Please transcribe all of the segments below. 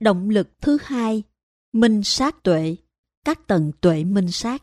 Động lực thứ hai, minh sát tuệ, các tầng tuệ minh sát.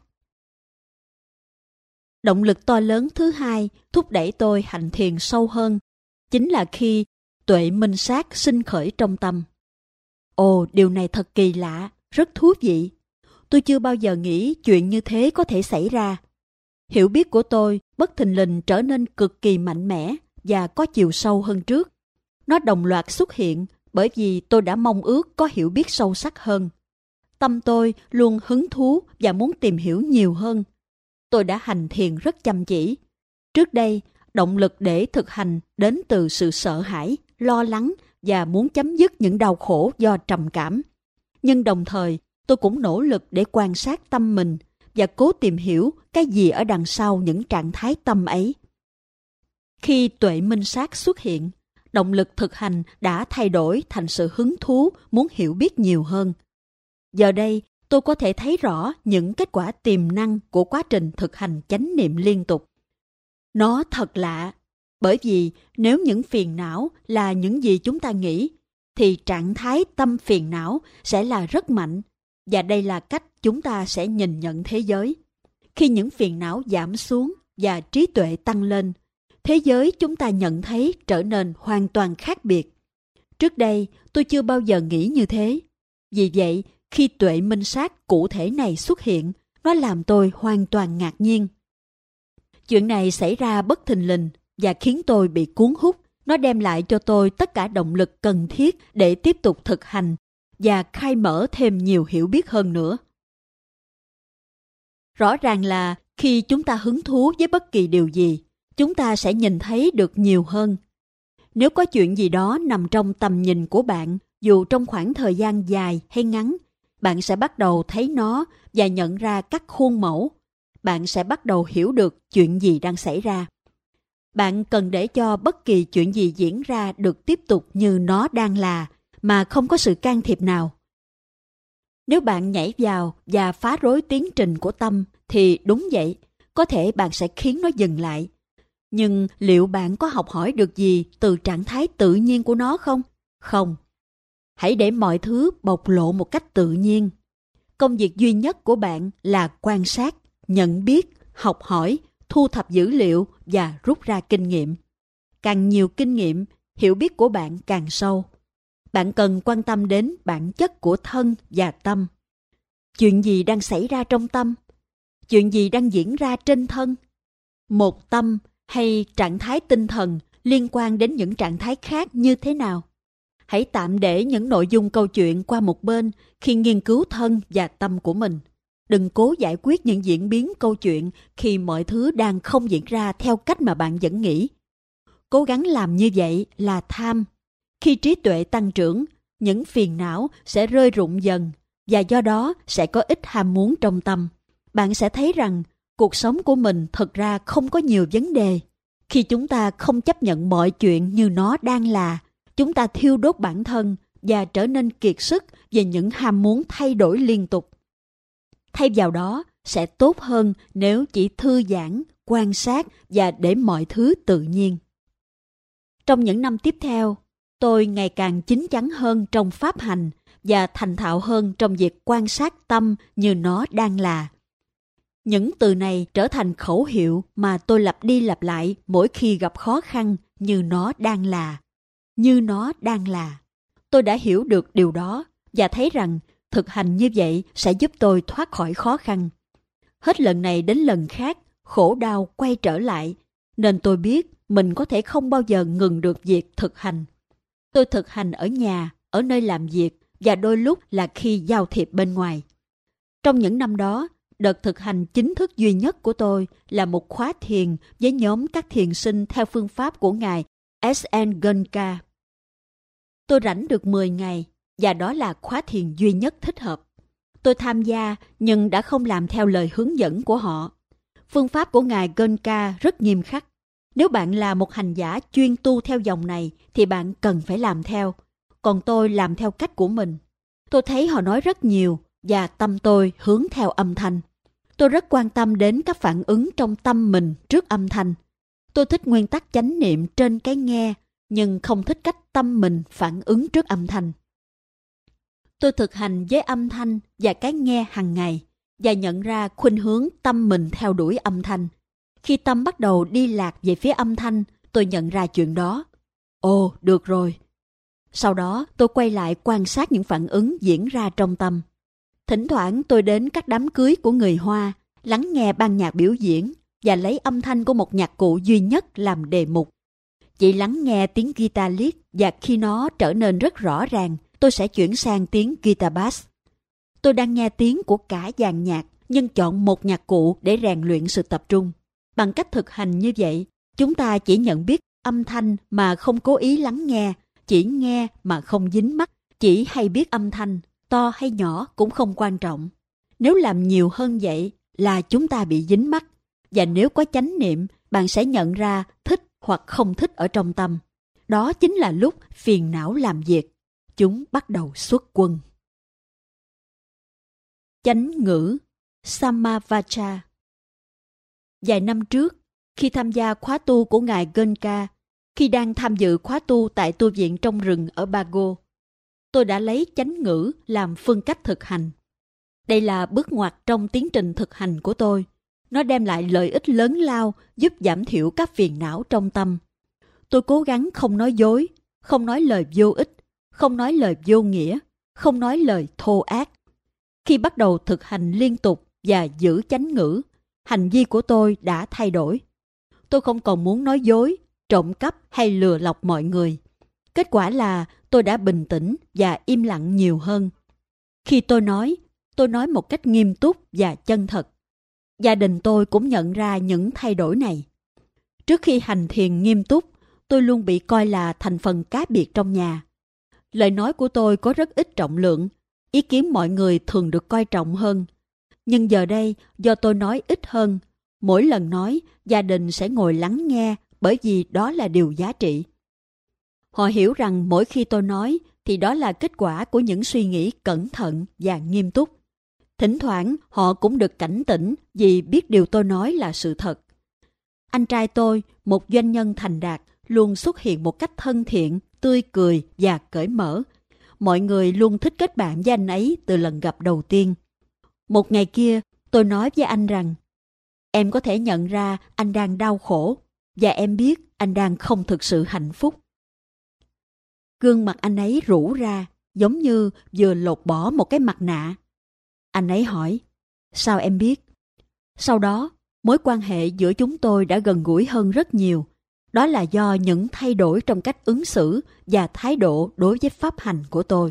Động lực to lớn thứ hai thúc đẩy tôi hành thiền sâu hơn, chính là khi tuệ minh sát sinh khởi trong tâm. Ồ, điều này thật kỳ lạ, rất thú vị. Tôi chưa bao giờ nghĩ chuyện như thế có thể xảy ra. Hiểu biết của tôi bất thình lình trở nên cực kỳ mạnh mẽ và có chiều sâu hơn trước. Nó đồng loạt xuất hiện bởi vì tôi đã mong ước có hiểu biết sâu sắc hơn. Tâm tôi luôn hứng thú và muốn tìm hiểu nhiều hơn. Tôi đã hành thiền rất chăm chỉ. Trước đây, động lực để thực hành đến từ sự sợ hãi, lo lắng và muốn chấm dứt những đau khổ do trầm cảm. Nhưng đồng thời, tôi cũng nỗ lực để quan sát tâm mình và cố tìm hiểu cái gì ở đằng sau những trạng thái tâm ấy. Khi tuệ minh sát xuất hiện, động lực thực hành đã thay đổi thành sự hứng thú muốn hiểu biết nhiều hơn. Giờ đây, tôi có thể thấy rõ những kết quả tiềm năng của quá trình thực hành chánh niệm liên tục. Nó thật lạ, bởi vì nếu những phiền não là những gì chúng ta nghĩ, thì trạng thái tâm phiền não sẽ là rất mạnh, và đây là cách chúng ta sẽ nhìn nhận thế giới. Khi những phiền não giảm xuống và trí tuệ tăng lên, thế giới chúng ta nhận thấy trở nên hoàn toàn khác biệt. Trước đây, tôi chưa bao giờ nghĩ như thế. Vì vậy, khi tuệ minh sát cụ thể này xuất hiện, nó làm tôi hoàn toàn ngạc nhiên. Chuyện này xảy ra bất thình lình và khiến tôi bị cuốn hút. Nó đem lại cho tôi tất cả động lực cần thiết để tiếp tục thực hành và khai mở thêm nhiều hiểu biết hơn nữa. Rõ ràng là khi chúng ta hứng thú với bất kỳ điều gì, chúng ta sẽ nhìn thấy được nhiều hơn. Nếu có chuyện gì đó nằm trong tầm nhìn của bạn, dù trong khoảng thời gian dài hay ngắn, bạn sẽ bắt đầu thấy nó và nhận ra các khuôn mẫu. Bạn sẽ bắt đầu hiểu được chuyện gì đang xảy ra. Bạn cần để cho bất kỳ chuyện gì diễn ra được tiếp tục như nó đang là, mà không có sự can thiệp nào. Nếu bạn nhảy vào và phá rối tiến trình của tâm, thì đúng vậy, có thể bạn sẽ khiến nó dừng lại. Nhưng liệu bạn có học hỏi được gì từ trạng thái tự nhiên của nó không? Không. Hãy để mọi thứ bộc lộ một cách tự nhiên. Công việc duy nhất của bạn là quan sát, nhận biết, học hỏi, thu thập dữ liệu và rút ra kinh nghiệm. Càng nhiều kinh nghiệm, hiểu biết của bạn càng sâu. Bạn cần quan tâm đến bản chất của thân và tâm. Chuyện gì đang xảy ra trong tâm? Chuyện gì đang diễn ra trên thân? Một tâm hay trạng thái tinh thần liên quan đến những trạng thái khác như thế nào? Hãy tạm để những nội dung câu chuyện qua một bên khi nghiên cứu thân và tâm của mình. Đừng cố giải quyết những diễn biến câu chuyện khi mọi thứ đang không diễn ra theo cách mà bạn vẫn nghĩ. Cố gắng làm như vậy là tham. Khi trí tuệ tăng trưởng, những phiền não sẽ rơi rụng dần và do đó sẽ có ít ham muốn trong tâm. Bạn sẽ thấy rằng cuộc sống của mình thật ra không có nhiều vấn đề. Khi chúng ta không chấp nhận mọi chuyện như nó đang là, chúng ta thiêu đốt bản thân và trở nên kiệt sức về những ham muốn thay đổi liên tục. Thay vào đó, sẽ tốt hơn nếu chỉ thư giãn, quan sát và để mọi thứ tự nhiên. Trong những năm tiếp theo, tôi ngày càng chín chắn hơn trong pháp hành và thành thạo hơn trong việc quan sát tâm như nó đang là. Những từ này trở thành khẩu hiệu mà tôi lặp đi lặp lại mỗi khi gặp khó khăn như nó đang là. Như nó đang là. Tôi đã hiểu được điều đó và thấy rằng thực hành như vậy sẽ giúp tôi thoát khỏi khó khăn. Hết lần này đến lần khác, khổ đau quay trở lại, nên tôi biết mình có thể không bao giờ ngừng được việc thực hành. Tôi thực hành ở nhà, ở nơi làm việc và đôi lúc là khi giao thiệp bên ngoài. Trong những năm đó, đợt thực hành chính thức duy nhất của tôi là một khóa thiền với nhóm các thiền sinh theo phương pháp của Ngài S.N. Gunka. Tôi rảnh được 10 ngày và đó là khóa thiền duy nhất thích hợp. Tôi tham gia nhưng đã không làm theo lời hướng dẫn của họ. Phương pháp của Ngài Gunka rất nghiêm khắc. Nếu bạn là một hành giả chuyên tu theo dòng này thì bạn cần phải làm theo. Còn tôi làm theo cách của mình. Tôi thấy họ nói rất nhiều và tâm tôi hướng theo âm thanh. Tôi rất quan tâm đến các phản ứng trong tâm mình trước âm thanh. Tôi thích nguyên tắc chánh niệm trên cái nghe, nhưng không thích cách tâm mình phản ứng trước âm thanh. Tôi thực hành với âm thanh và cái nghe hàng ngày và nhận ra khuynh hướng tâm mình theo đuổi âm thanh. Khi tâm bắt đầu đi lạc về phía âm thanh, tôi nhận ra chuyện đó. Ồ, được rồi. Sau đó tôi quay lại quan sát những phản ứng diễn ra trong tâm. Thỉnh thoảng tôi đến các đám cưới của người Hoa, lắng nghe ban nhạc biểu diễn và lấy âm thanh của một nhạc cụ duy nhất làm đề mục. Chỉ lắng nghe tiếng guitar lead và khi nó trở nên rất rõ ràng, tôi sẽ chuyển sang tiếng guitar bass. Tôi đang nghe tiếng của cả dàn nhạc, nhưng chọn một nhạc cụ để rèn luyện sự tập trung. Bằng cách thực hành như vậy, chúng ta chỉ nhận biết âm thanh mà không cố ý lắng nghe, chỉ nghe mà không dính mắc, chỉ hay biết âm thanh, to hay nhỏ cũng không quan trọng. Nếu làm nhiều hơn vậy là chúng ta bị dính mắc, và nếu có chánh niệm, bạn sẽ nhận ra thích hoặc không thích ở trong tâm. Đó chính là lúc phiền não làm việc. Chúng bắt đầu xuất quân. Chánh ngữ Samavacha. Vài năm trước, khi tham gia khóa tu của Ngài Gönka, khi đang tham dự khóa tu tại tu viện trong rừng ở Bago, tôi đã lấy chánh ngữ làm phương cách thực hành. Đây là bước ngoặt trong tiến trình thực hành của tôi. Nó đem lại lợi ích lớn lao, giúp giảm thiểu các phiền não trong tâm. Tôi cố gắng không nói dối, không nói lời vô ích, không nói lời vô nghĩa, không nói lời thô ác. Khi bắt đầu thực hành liên tục và giữ chánh ngữ, hành vi của tôi đã thay đổi. Tôi không còn muốn nói dối, trộm cắp hay lừa lọc mọi người. Kết quả là tôi đã bình tĩnh và im lặng nhiều hơn. Khi tôi nói một cách nghiêm túc và chân thật. Gia đình tôi cũng nhận ra những thay đổi này. Trước khi hành thiền nghiêm túc, tôi luôn bị coi là thành phần cá biệt trong nhà. Lời nói của tôi có rất ít trọng lượng, ý kiến mọi người thường được coi trọng hơn. Nhưng giờ đây, do tôi nói ít hơn, mỗi lần nói, gia đình sẽ ngồi lắng nghe bởi vì đó là điều giá trị. Họ hiểu rằng mỗi khi tôi nói thì đó là kết quả của những suy nghĩ cẩn thận và nghiêm túc. Thỉnh thoảng họ cũng được cảnh tỉnh vì biết điều tôi nói là sự thật. Anh trai tôi, một doanh nhân thành đạt, luôn xuất hiện một cách thân thiện, tươi cười và cởi mở. Mọi người luôn thích kết bạn với anh ấy từ lần gặp đầu tiên. Một ngày kia, tôi nói với anh rằng, em có thể nhận ra anh đang đau khổ và em biết anh đang không thực sự hạnh phúc. Gương mặt anh ấy rũ ra, giống như vừa lột bỏ một cái mặt nạ. Anh ấy hỏi, sao em biết? Sau đó, mối quan hệ giữa chúng tôi đã gần gũi hơn rất nhiều. Đó là do những thay đổi trong cách ứng xử và thái độ đối với pháp hành của tôi.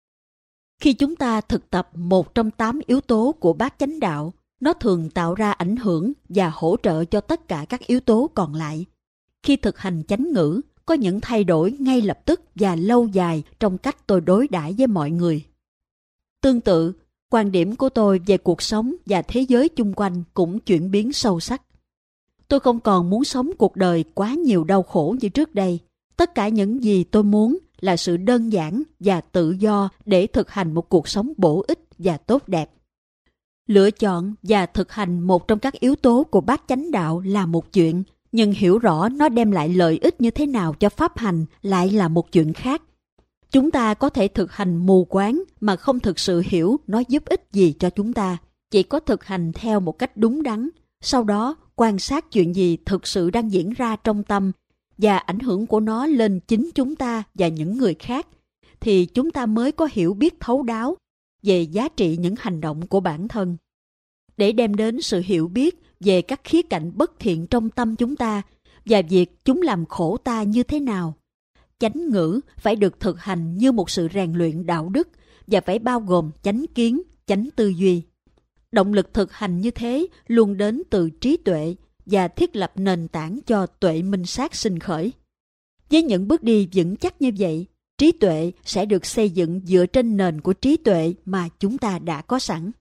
Khi chúng ta thực tập một trong 8 yếu tố của bát chánh đạo, nó thường tạo ra ảnh hưởng và hỗ trợ cho tất cả các yếu tố còn lại. Khi thực hành chánh ngữ, có những thay đổi ngay lập tức và lâu dài trong cách tôi đối đãi với mọi người. Tương tự, quan điểm của tôi về cuộc sống và thế giới chung quanh cũng chuyển biến sâu sắc. Tôi không còn muốn sống cuộc đời quá nhiều đau khổ như trước đây. Tất cả những gì tôi muốn là sự đơn giản và tự do để thực hành một cuộc sống bổ ích và tốt đẹp. Lựa chọn và thực hành một trong các yếu tố của bát chánh đạo là một chuyện, nhưng hiểu rõ nó đem lại lợi ích như thế nào cho pháp hành lại là một chuyện khác. Chúng ta có thể thực hành mù quáng mà không thực sự hiểu nó giúp ích gì cho chúng ta. Chỉ có thực hành theo một cách đúng đắn, sau đó quan sát chuyện gì thực sự đang diễn ra trong tâm và ảnh hưởng của nó lên chính chúng ta và những người khác, thì chúng ta mới có hiểu biết thấu đáo về giá trị những hành động của bản thân. Để đem đến sự hiểu biết về các khía cạnh bất thiện trong tâm chúng ta và việc chúng làm khổ ta như thế nào, chánh ngữ phải được thực hành như một sự rèn luyện đạo đức và phải bao gồm chánh kiến, chánh tư duy. Động lực thực hành như thế luôn đến từ trí tuệ và thiết lập nền tảng cho tuệ minh sát sinh khởi. Với những bước đi vững chắc như vậy, trí tuệ sẽ được xây dựng dựa trên nền của trí tuệ mà chúng ta đã có sẵn.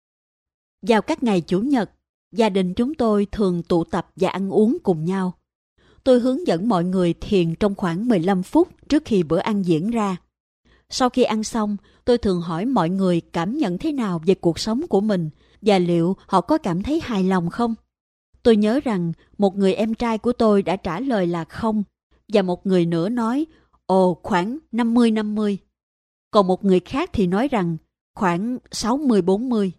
Vào các ngày Chủ nhật, gia đình chúng tôi thường tụ tập và ăn uống cùng nhau. Tôi hướng dẫn mọi người thiền trong khoảng 15 phút trước khi bữa ăn diễn ra. Sau khi ăn xong, tôi thường hỏi mọi người cảm nhận thế nào về cuộc sống của mình và liệu họ có cảm thấy hài lòng không. Tôi nhớ rằng một người em trai của tôi đã trả lời là không, và một người nữa nói, ồ, khoảng 50-50. Còn một người khác thì nói rằng khoảng 60-40.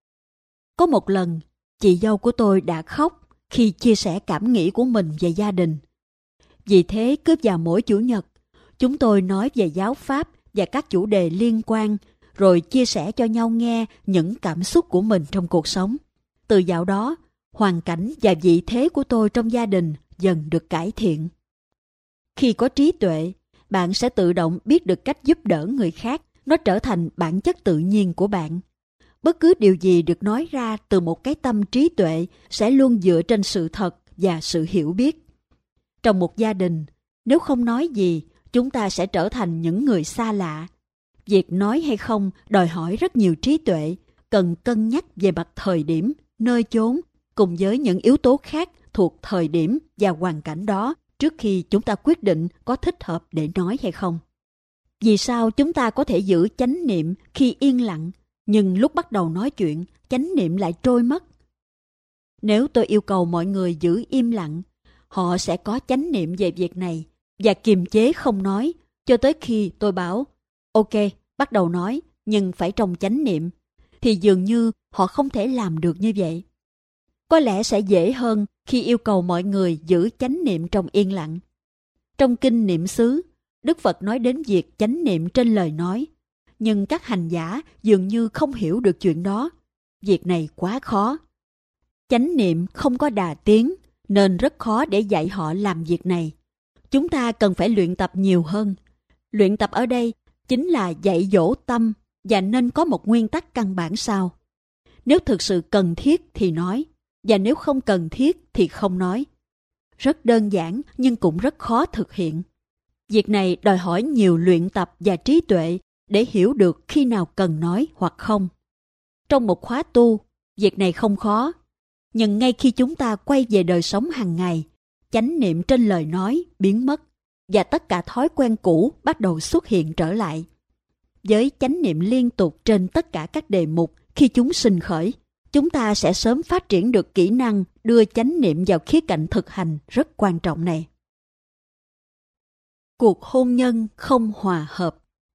Có một lần, chị dâu của tôi đã khóc khi chia sẻ cảm nghĩ của mình về gia đình. Vì thế cứ vào mỗi Chủ nhật, chúng tôi nói về giáo pháp và các chủ đề liên quan, rồi chia sẻ cho nhau nghe những cảm xúc của mình trong cuộc sống. Từ dạo đó, hoàn cảnh và vị thế của tôi trong gia đình dần được cải thiện. Khi có trí tuệ, bạn sẽ tự động biết được cách giúp đỡ người khác, nó trở thành bản chất tự nhiên của bạn. Bất cứ điều gì được nói ra từ một cái tâm trí tuệ sẽ luôn dựa trên sự thật và sự hiểu biết. Trong một gia đình, nếu không nói gì, chúng ta sẽ trở thành những người xa lạ. Việc nói hay không đòi hỏi rất nhiều trí tuệ, cần cân nhắc về mặt thời điểm, nơi chốn, cùng với những yếu tố khác thuộc thời điểm và hoàn cảnh đó trước khi chúng ta quyết định có thích hợp để nói hay không. Vì sao chúng ta có thể giữ chánh niệm khi yên lặng, nhưng lúc bắt đầu nói chuyện, chánh niệm lại trôi mất? Nếu tôi yêu cầu mọi người giữ im lặng, họ sẽ có chánh niệm về việc này và kiềm chế không nói cho tới khi tôi bảo ok, bắt đầu nói, nhưng phải trong chánh niệm, thì dường như họ không thể làm được như vậy. Có lẽ sẽ dễ hơn khi yêu cầu mọi người giữ chánh niệm trong yên lặng. Trong kinh Niệm xứ, Đức Phật nói đến việc chánh niệm trên lời nói, nhưng các hành giả dường như không hiểu được chuyện đó. Việc này quá khó. Chánh niệm không có đà tiến, nên rất khó để dạy họ làm việc này. Chúng ta cần phải luyện tập nhiều hơn. Luyện tập ở đây chính là dạy dỗ tâm, và nên có một nguyên tắc căn bản sau. Nếu thực sự cần thiết thì nói, và nếu không cần thiết thì không nói. Rất đơn giản nhưng cũng rất khó thực hiện. Việc này đòi hỏi nhiều luyện tập và trí tuệ để hiểu được khi nào cần nói hoặc không. Trong một khóa tu, việc này không khó. Nhưng ngay khi chúng ta quay về đời sống hàng ngày, chánh niệm trên lời nói biến mất và tất cả thói quen cũ bắt đầu xuất hiện trở lại. Với chánh niệm liên tục trên tất cả các đề mục khi chúng sinh khởi, chúng ta sẽ sớm phát triển được kỹ năng đưa chánh niệm vào khía cạnh thực hành rất quan trọng này. Cuộc hôn nhân không hòa hợp.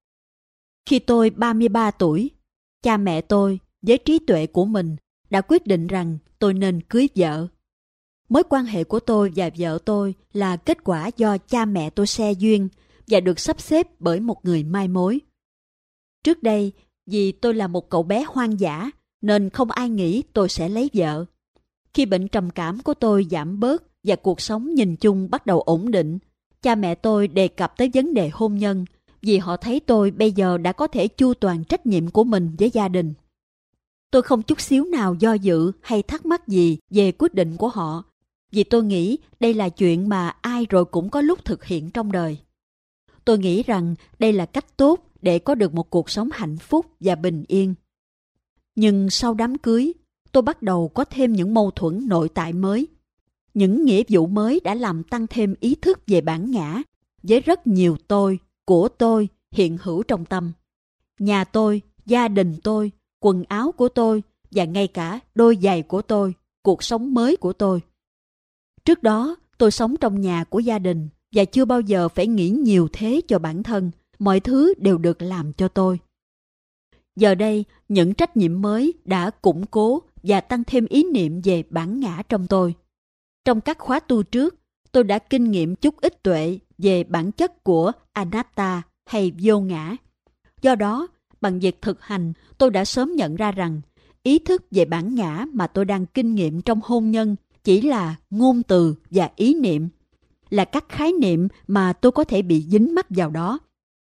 Khi tôi 33 tuổi, cha mẹ tôi với trí tuệ của mình đã quyết định rằng tôi nên cưới vợ. Mối quan hệ của tôi và vợ tôi là kết quả do cha mẹ tôi xe duyên và được sắp xếp bởi một người mai mối. Trước đây, vì tôi là một cậu bé hoang dã nên không ai nghĩ tôi sẽ lấy vợ. Khi bệnh trầm cảm của tôi giảm bớt và cuộc sống nhìn chung bắt đầu ổn định, cha mẹ tôi đề cập tới vấn đề hôn nhân vì họ thấy tôi bây giờ đã có thể chu toàn trách nhiệm của mình với gia đình. Tôi không chút xíu nào do dự hay thắc mắc gì về quyết định của họ, vì tôi nghĩ đây là chuyện mà ai rồi cũng có lúc thực hiện trong đời. Tôi nghĩ rằng đây là cách tốt để có được một cuộc sống hạnh phúc và bình yên. Nhưng sau đám cưới, tôi bắt đầu có thêm những mâu thuẫn nội tại mới. Những nghĩa vụ mới đã làm tăng thêm ý thức về bản ngã, với rất nhiều tôi, của tôi hiện hữu trong tâm. Nhà tôi, gia đình tôi, quần áo của tôi và ngay cả đôi giày của tôi, cuộc sống mới của tôi. Trước đó, tôi sống trong nhà của gia đình và chưa bao giờ phải nghĩ nhiều thế cho bản thân. Mọi thứ đều được làm cho tôi. Giờ đây, những trách nhiệm mới đã củng cố và tăng thêm ý niệm về bản ngã trong tôi. Trong các khóa tu trước, tôi đã kinh nghiệm chút ít tuệ về bản chất của anatta hay vô ngã. Do đó, bằng việc thực hành, tôi đã sớm nhận ra rằng ý thức về bản ngã mà tôi đang kinh nghiệm trong hôn nhân chỉ là ngôn từ và ý niệm, là các khái niệm mà tôi có thể bị dính mắc vào đó.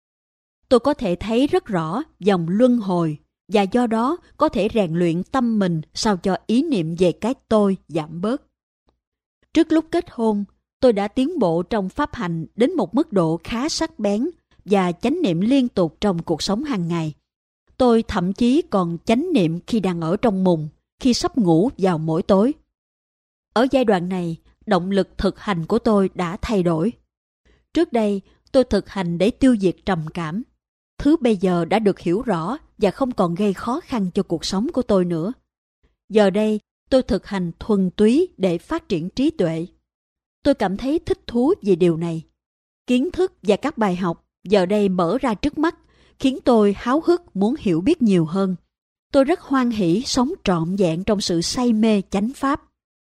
Tôi có thể thấy rất rõ dòng luân hồi và do đó có thể rèn luyện tâm mình sao cho ý niệm về cái tôi giảm bớt. Trước lúc kết hôn, tôi đã tiến bộ trong pháp hành đến một mức độ khá sắc bén và chánh niệm liên tục trong cuộc sống hàng ngày. Tôi thậm chí còn chánh niệm khi đang ở trong mùng, khi sắp ngủ vào mỗi tối. Ở giai đoạn này, động lực thực hành của tôi đã thay đổi. Trước đây, tôi thực hành để tiêu diệt trầm cảm. Thứ bây giờ đã được hiểu rõ và không còn gây khó khăn cho cuộc sống của tôi nữa. Giờ đây, tôi thực hành thuần túy để phát triển trí tuệ. Tôi cảm thấy thích thú vì điều này. Kiến thức và các bài học giờ đây mở ra trước mắt khiến tôi háo hức muốn hiểu biết nhiều hơn. Tôi rất hoan hỉ sống trọn vẹn trong sự say mê chánh pháp.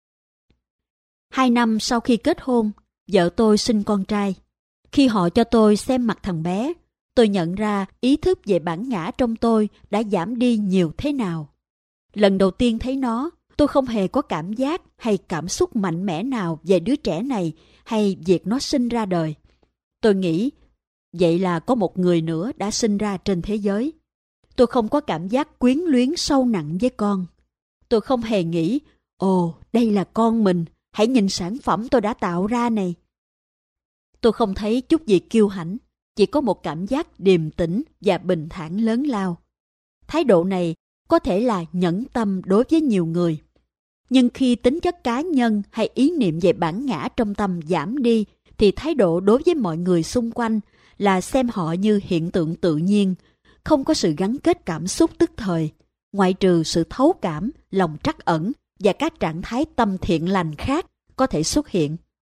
2 năm sau khi kết hôn, vợ tôi sinh con trai. Khi họ cho tôi xem mặt thằng bé, tôi nhận ra ý thức về bản ngã trong tôi đã giảm đi nhiều thế nào. Lần đầu tiên thấy nó, tôi không hề có cảm giác hay cảm xúc mạnh mẽ nào về đứa trẻ này hay việc nó sinh ra đời. Tôi nghĩ, vậy là có một người nữa đã sinh ra trên thế giới. Tôi không có cảm giác quyến luyến sâu nặng với con. Tôi không hề nghĩ, ồ, đây là con mình, hãy nhìn sản phẩm tôi đã tạo ra này. Tôi không thấy chút gì kiêu hãnh, chỉ có một cảm giác điềm tĩnh và bình thản lớn lao. Thái độ này có thể là nhẫn tâm đối với nhiều người. Nhưng khi tính chất cá nhân hay ý niệm về bản ngã trong tâm giảm đi, thì thái độ đối với mọi người xung quanh là xem họ như hiện tượng tự nhiên, không có sự gắn kết cảm xúc tức thời, ngoại trừ sự thấu cảm, lòng trắc ẩn và các trạng thái tâm thiện lành khác có thể xuất hiện.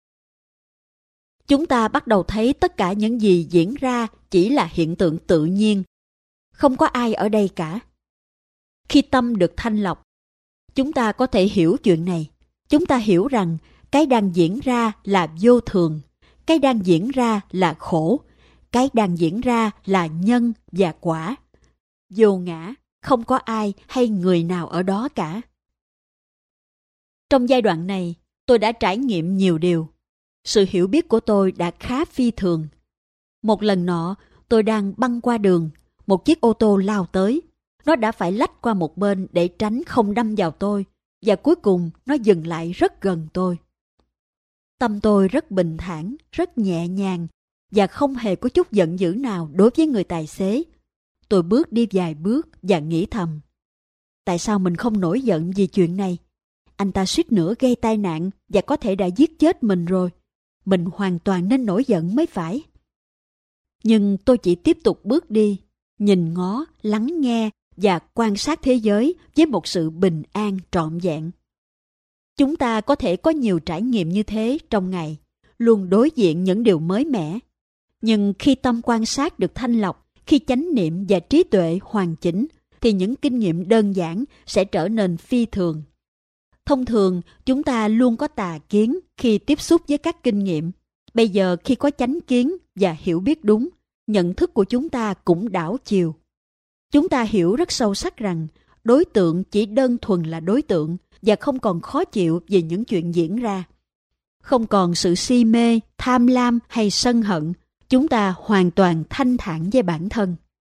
Chúng ta bắt đầu thấy tất cả những gì diễn ra chỉ là hiện tượng tự nhiên, không có ai ở đây cả. Khi tâm được thanh lọc, chúng ta có thể hiểu chuyện này. Chúng ta hiểu rằng cái đang diễn ra là vô thường, cái đang diễn ra là khổ, cái đang diễn ra là nhân và quả. Vô ngã, không có ai hay người nào ở đó cả. Trong giai đoạn này, tôi đã trải nghiệm nhiều điều. Sự hiểu biết của tôi đã khá phi thường. Một lần nọ, tôi đang băng qua đường, một chiếc ô tô lao tới. Nó đã phải lách qua một bên để tránh không đâm vào tôi, và cuối cùng nó dừng lại rất gần tôi. Tâm tôi rất bình thản, rất nhẹ nhàng, và không hề có chút giận dữ nào đối với người tài xế. Tôi bước đi vài bước và nghĩ thầm, tại sao mình không nổi giận vì chuyện này? Anh ta suýt nữa gây tai nạn và có thể đã giết chết mình rồi. Mình hoàn toàn nên nổi giận mới phải. Nhưng tôi chỉ tiếp tục bước đi, nhìn ngó, lắng nghe và quan sát thế giới với một sự bình an trọn vẹn. Chúng ta có thể có nhiều trải nghiệm như thế trong ngày, luôn đối diện những điều mới mẻ. Nhưng khi tâm quan sát được thanh lọc, khi chánh niệm và trí tuệ hoàn chỉnh, thì những kinh nghiệm đơn giản sẽ trở nên phi thường. Thông thường, chúng ta luôn có tà kiến khi tiếp xúc với các kinh nghiệm. Bây giờ khi có chánh kiến và hiểu biết đúng, nhận thức của chúng ta cũng đảo chiều. Chúng ta hiểu rất sâu sắc rằng đối tượng chỉ đơn thuần là đối tượng và không còn khó chịu về những chuyện diễn ra. Không còn sự si mê, tham lam hay sân hận, chúng ta hoàn toàn thanh thản với bản thân.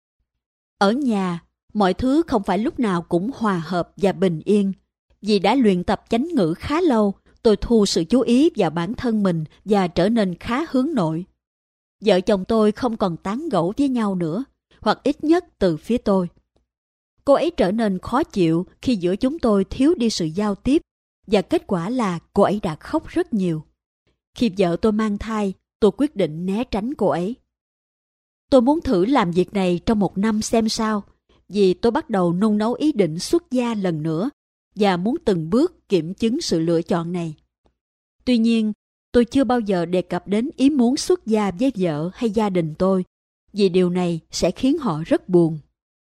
Ở nhà, mọi thứ không phải lúc nào cũng hòa hợp và bình yên. Vì đã luyện tập chánh ngữ khá lâu, tôi thu sự chú ý vào bản thân mình và trở nên khá hướng nội. Vợ chồng tôi không còn tán gẫu với nhau nữa, hoặc ít nhất từ phía tôi. Cô ấy trở nên khó chịu khi giữa chúng tôi thiếu đi sự giao tiếp, và kết quả là cô ấy đã khóc rất nhiều. Khi vợ tôi mang thai, tôi quyết định né tránh cô ấy. Tôi muốn thử làm việc này trong 1 năm xem sao, vì tôi bắt đầu nung nấu ý định xuất gia lần nữa, và muốn từng bước kiểm chứng sự lựa chọn này. Tuy nhiên, tôi chưa bao giờ đề cập đến ý muốn xuất gia với vợ hay gia đình tôi, vì điều này sẽ khiến họ rất buồn.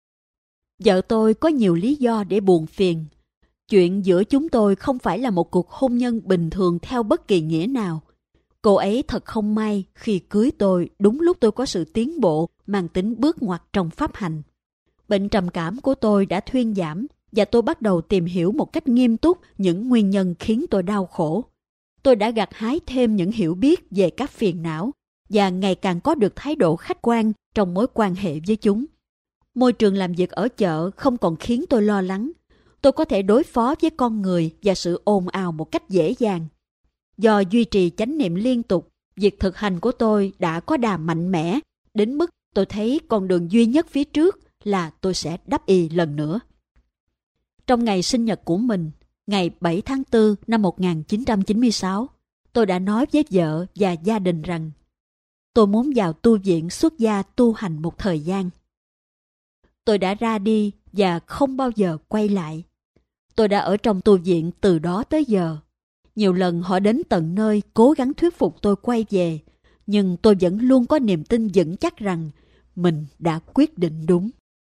Vợ tôi có nhiều lý do để buồn phiền. Chuyện giữa chúng tôi không phải là một cuộc hôn nhân bình thường theo bất kỳ nghĩa nào. Cô ấy thật không may khi cưới tôi đúng lúc tôi có sự tiến bộ mang tính bước ngoặt trong pháp hành. Bệnh trầm cảm của tôi đã thuyên giảm, và tôi bắt đầu tìm hiểu một cách nghiêm túc những nguyên nhân khiến tôi đau khổ. Tôi đã gặt hái thêm những hiểu biết về các phiền não và ngày càng có được thái độ khách quan trong mối quan hệ với chúng. Môi trường làm việc ở chợ không còn khiến tôi lo lắng. Tôi có thể đối phó với con người và sự ồn ào một cách dễ dàng. Do duy trì chánh niệm liên tục, việc thực hành của tôi đã có đà mạnh mẽ, đến mức tôi thấy con đường duy nhất phía trước là tôi sẽ đắp y lần nữa. Trong ngày sinh nhật của mình, ngày 7 tháng 4 năm 1996, tôi đã nói với vợ và gia đình rằng tôi muốn vào tu viện xuất gia tu hành một thời gian. Tôi đã ra đi và không bao giờ quay lại. Tôi đã ở trong tu viện từ đó tới giờ. Nhiều lần họ đến tận nơi cố gắng thuyết phục tôi quay về, nhưng tôi vẫn luôn có niềm tin vững chắc rằng mình đã quyết định đúng.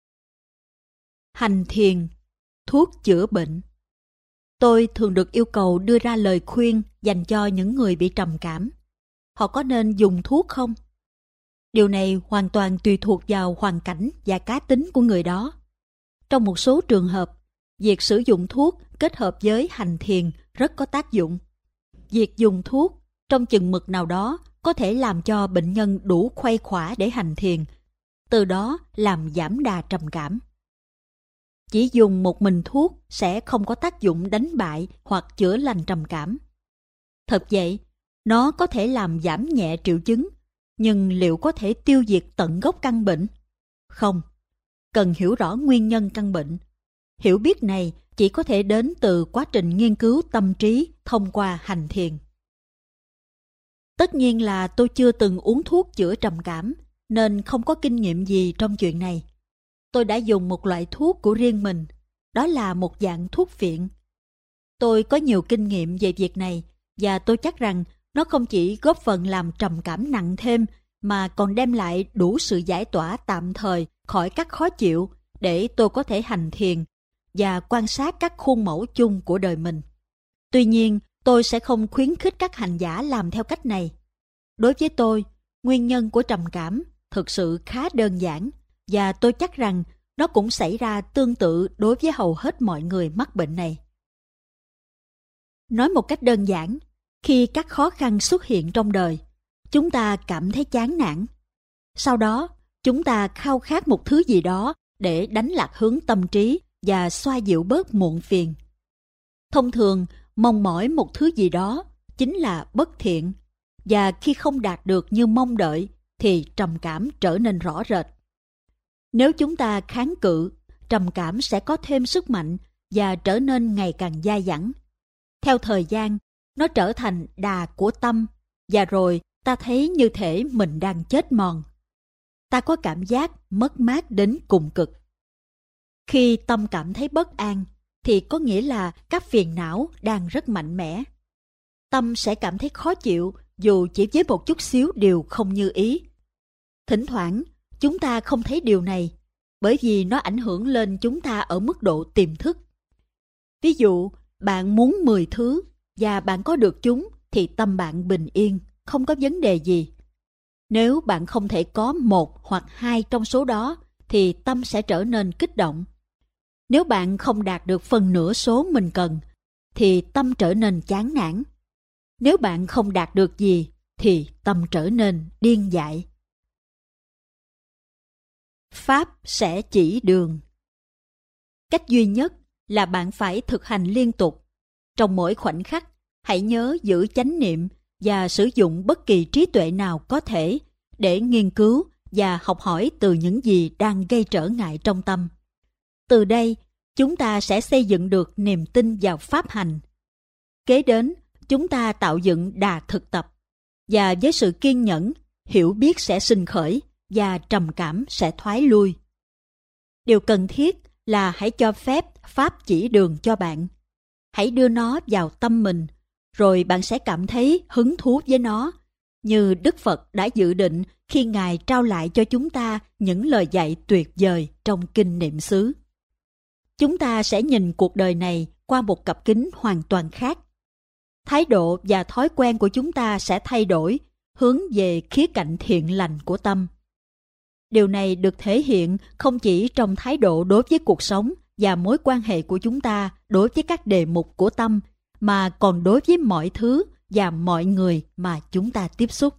Hành thiền, thuốc chữa bệnh. Tôi thường được yêu cầu đưa ra lời khuyên dành cho những người bị trầm cảm. Họ có nên dùng thuốc không? Điều này hoàn toàn tùy thuộc vào hoàn cảnh và cá tính của người đó. Trong một số trường hợp, việc sử dụng thuốc kết hợp với hành thiền rất có tác dụng. Việc dùng thuốc trong chừng mực nào đó có thể làm cho bệnh nhân đủ khuây khỏa để hành thiền, từ đó làm giảm đà trầm cảm. Chỉ dùng một mình thuốc sẽ không có tác dụng đánh bại hoặc chữa lành trầm cảm. Thật vậy, nó có thể làm giảm nhẹ triệu chứng, nhưng liệu có thể tiêu diệt tận gốc căn bệnh? Không, cần hiểu rõ nguyên nhân căn bệnh. Hiểu biết này chỉ có thể đến từ quá trình nghiên cứu tâm trí thông qua hành thiền. Tất nhiên là tôi chưa từng uống thuốc chữa trầm cảm, nên không có kinh nghiệm gì trong chuyện này. Tôi đã dùng một loại thuốc của riêng mình, đó là một dạng thuốc phiện. Tôi có nhiều kinh nghiệm về việc này, và tôi chắc rằng nó không chỉ góp phần làm trầm cảm nặng thêm, mà còn đem lại đủ sự giải tỏa tạm thời khỏi các khó chịu để tôi có thể hành thiền và quan sát các khuôn mẫu chung của đời mình. Tuy nhiên, tôi sẽ không khuyến khích các hành giả làm theo cách này. Đối với tôi, nguyên nhân của trầm cảm thực sự khá đơn giản, và tôi chắc rằng nó cũng xảy ra tương tự đối với hầu hết mọi người mắc bệnh này. Nói một cách đơn giản, khi các khó khăn xuất hiện trong đời, chúng ta cảm thấy chán nản. Sau đó, chúng ta khao khát một thứ gì đó để đánh lạc hướng tâm trí và xoa dịu bớt muộn phiền. Thông thường, mong mỏi một thứ gì đó chính là bất thiện, và khi không đạt được như mong đợi thì trầm cảm trở nên rõ rệt. Nếu chúng ta kháng cự, trầm cảm sẽ có thêm sức mạnh và trở nên ngày càng dai dẳng. Theo thời gian, nó trở thành đà của tâm, và rồi ta thấy như thể mình đang chết mòn. Ta có cảm giác mất mát đến cùng cực. Khi tâm cảm thấy bất an, thì có nghĩa là các phiền não đang rất mạnh mẽ. Tâm sẽ cảm thấy khó chịu dù chỉ với một chút xíu điều không như ý. Thỉnh thoảng, chúng ta không thấy điều này, bởi vì nó ảnh hưởng lên chúng ta ở mức độ tiềm thức. Ví dụ, bạn muốn 10 thứ, và bạn có được chúng, thì tâm bạn bình yên, không có vấn đề gì. Nếu bạn không thể có 1 hoặc 2 trong số đó, thì tâm sẽ trở nên kích động. Nếu bạn không đạt được phần nửa số mình cần, thì tâm trở nên chán nản. Nếu bạn không đạt được gì, thì tâm trở nên điên dại. Pháp sẽ chỉ đường. Cách duy nhất là bạn phải thực hành liên tục. Trong mỗi khoảnh khắc, hãy nhớ giữ chánh niệm và sử dụng bất kỳ trí tuệ nào có thể để nghiên cứu và học hỏi từ những gì đang gây trở ngại trong tâm. Từ đây, chúng ta sẽ xây dựng được niềm tin vào pháp hành. Kế đến, chúng ta tạo dựng đà thực tập, và với sự kiên nhẫn, hiểu biết sẽ sinh khởi và trầm cảm sẽ thoái lui. Điều cần thiết là hãy cho phép Pháp chỉ đường cho bạn. Hãy đưa nó vào tâm mình, rồi bạn sẽ cảm thấy hứng thú với nó, như Đức Phật đã dự định khi Ngài trao lại cho chúng ta những lời dạy tuyệt vời trong Kinh Niệm xứ. Chúng ta sẽ nhìn cuộc đời này qua một cặp kính hoàn toàn khác. Thái độ và thói quen của chúng ta sẽ thay đổi, hướng về khía cạnh thiện lành của tâm. Điều này được thể hiện không chỉ trong thái độ đối với cuộc sống và mối quan hệ của chúng ta đối với các đề mục của tâm, mà còn đối với mọi thứ và mọi người mà chúng ta tiếp xúc.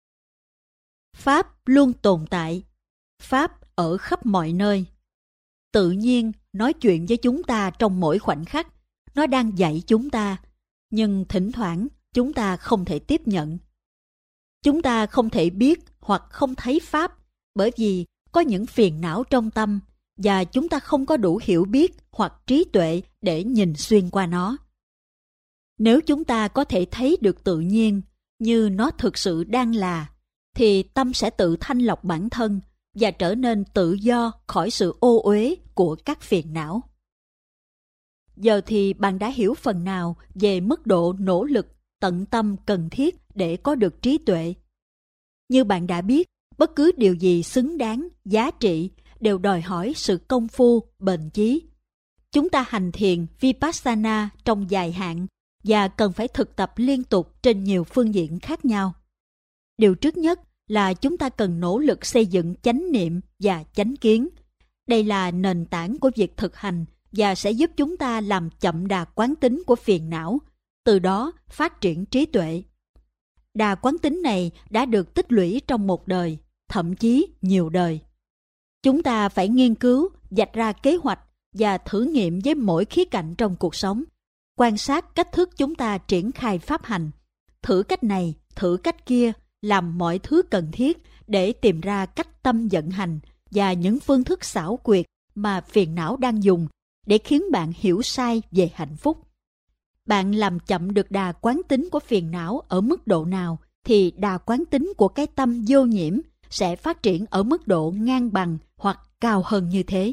Pháp luôn tồn tại. Pháp ở khắp mọi nơi. Tự nhiên nói chuyện với chúng ta trong mỗi khoảnh khắc. Nó đang dạy chúng ta, nhưng thỉnh thoảng chúng ta không thể tiếp nhận. Chúng ta không thể biết hoặc không thấy Pháp bởi vì có những phiền não trong tâm, và chúng ta không có đủ hiểu biết hoặc trí tuệ để nhìn xuyên qua nó. Nếu chúng ta có thể thấy được tự nhiên như nó thực sự đang là, thì tâm sẽ tự thanh lọc bản thân và trở nên tự do khỏi sự ô uế của các phiền não. Giờ thì bạn đã hiểu phần nào về mức độ nỗ lực tận tâm cần thiết để có được trí tuệ. Như bạn đã biết, bất cứ điều gì xứng đáng, giá trị đều đòi hỏi sự công phu, bền chí. Chúng ta hành thiền Vipassana trong dài hạn và cần phải thực tập liên tục trên nhiều phương diện khác nhau. Điều trước nhất là chúng ta cần nỗ lực xây dựng chánh niệm và chánh kiến. Đây là nền tảng của việc thực hành và sẽ giúp chúng ta làm chậm đà quán tính của phiền não, từ đó phát triển trí tuệ. Đà quán tính này đã được tích lũy trong một đời, thậm chí nhiều đời. Chúng ta phải nghiên cứu, vạch ra kế hoạch và thử nghiệm với mỗi khía cạnh trong cuộc sống. Quan sát cách thức chúng ta triển khai pháp hành, thử cách này, thử cách kia, làm mọi thứ cần thiết để tìm ra cách tâm vận hành và những phương thức xảo quyệt mà phiền não đang dùng để khiến bạn hiểu sai về hạnh phúc. Bạn làm chậm được đà quán tính của phiền não ở mức độ nào thì đà quán tính của cái tâm vô nhiễm sẽ phát triển ở mức độ ngang bằng hoặc cao hơn như thế.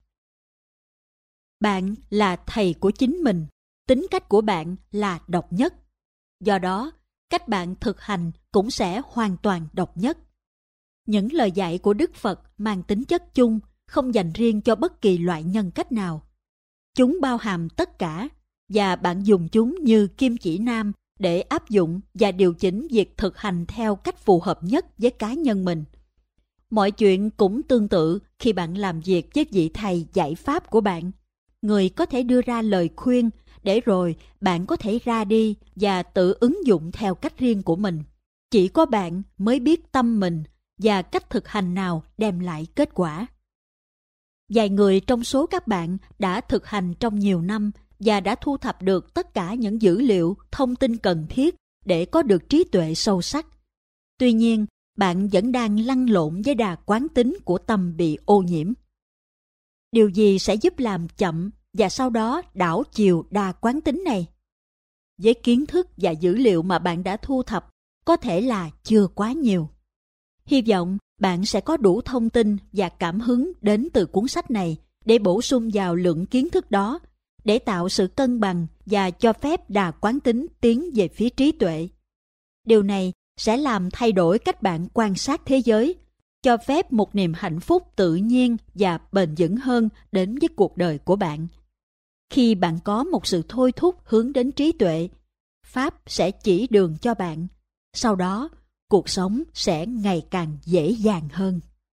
Bạn là thầy của chính mình, tính cách của bạn là độc nhất. Do đó, cách bạn thực hành cũng sẽ hoàn toàn độc nhất. Những lời dạy của Đức Phật mang tính chất chung, không dành riêng cho bất kỳ loại nhân cách nào. Chúng bao hàm tất cả, và bạn dùng chúng như kim chỉ nam để áp dụng và điều chỉnh việc thực hành theo cách phù hợp nhất với cá nhân mình. Mọi chuyện cũng tương tự khi bạn làm việc với vị thầy dạy pháp của bạn. Người có thể đưa ra lời khuyên, để rồi bạn có thể ra đi và tự ứng dụng theo cách riêng của mình. Chỉ có bạn mới biết tâm mình và cách thực hành nào đem lại kết quả. Vài người trong số các bạn đã thực hành trong nhiều năm và đã thu thập được tất cả những dữ liệu, thông tin cần thiết để có được trí tuệ sâu sắc. Tuy nhiên, bạn vẫn đang lăn lộn với đà quán tính của tâm bị ô nhiễm. Điều gì sẽ giúp làm chậm và sau đó đảo chiều đà quán tính này? Với kiến thức và dữ liệu mà bạn đã thu thập, có thể là chưa quá nhiều. Hy vọng bạn sẽ có đủ thông tin và cảm hứng đến từ cuốn sách này để bổ sung vào lượng kiến thức đó, để tạo sự cân bằng và cho phép đà quán tính tiến về phía trí tuệ. Điều này sẽ làm thay đổi cách bạn quan sát thế giới, cho phép một niềm hạnh phúc tự nhiên và bền vững hơn đến với cuộc đời của bạn. Khi bạn có một sự thôi thúc hướng đến trí tuệ, Pháp sẽ chỉ đường cho bạn. Sau đó, cuộc sống sẽ ngày càng dễ dàng hơn.